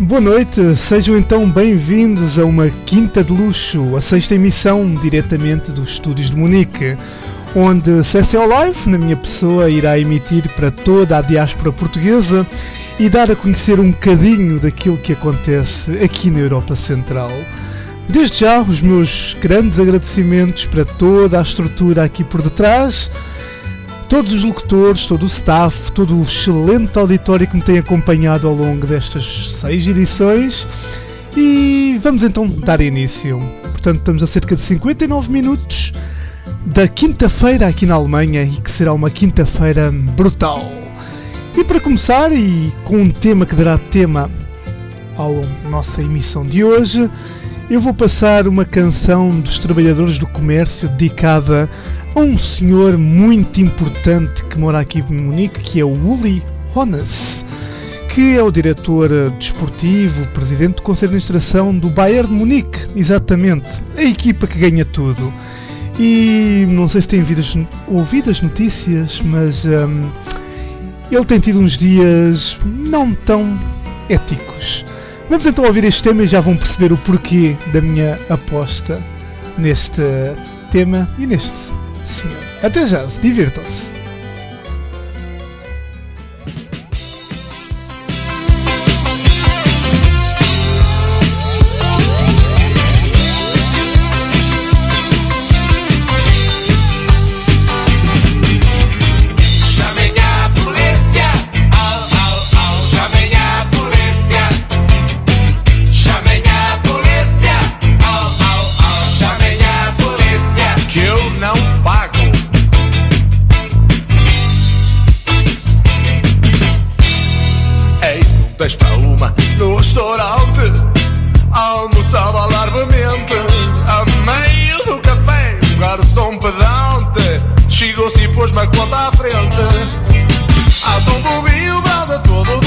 boa noite, sejam então bem-vindos a uma quinta de luxo, a sexta emissão diretamente dos estúdios de Munique, onde CCO Live, na minha pessoa, irá emitir para toda a diáspora portuguesa e dar a conhecer um bocadinho daquilo que acontece aqui na Europa Central. Desde já, os meus grandes agradecimentos para toda a estrutura aqui por detrás, todos os locutores, todo o staff, todo o excelente auditório que me tem acompanhado ao longo destas 6 edições. E vamos então dar início. Portanto, estamos a cerca de 59 minutos da quinta-feira aqui na Alemanha, e que será uma quinta-feira brutal. E para começar, e com um tema que dará tema à nossa emissão de hoje, eu vou passar uma canção dos trabalhadores do comércio dedicada a um senhor muito importante que mora aqui em Munique, que é o Uli Hoeneß, que é o diretor desportivo, presidente do Conselho de Administração do Bayern de Munique, exatamente, a equipa que ganha tudo. E não sei se têm ouvido as notícias, mas ele tem tido uns dias não tão éticos. Vamos então ouvir este tema e já vão perceber o porquê da minha aposta neste tema e neste senhor. Até já, divirtam-se! Para uma no restaurante, almoçava largamente. A meio do café, um garçom pedante chegou-se e pôs-me a conta à frente. Há tão bobinho, brada todo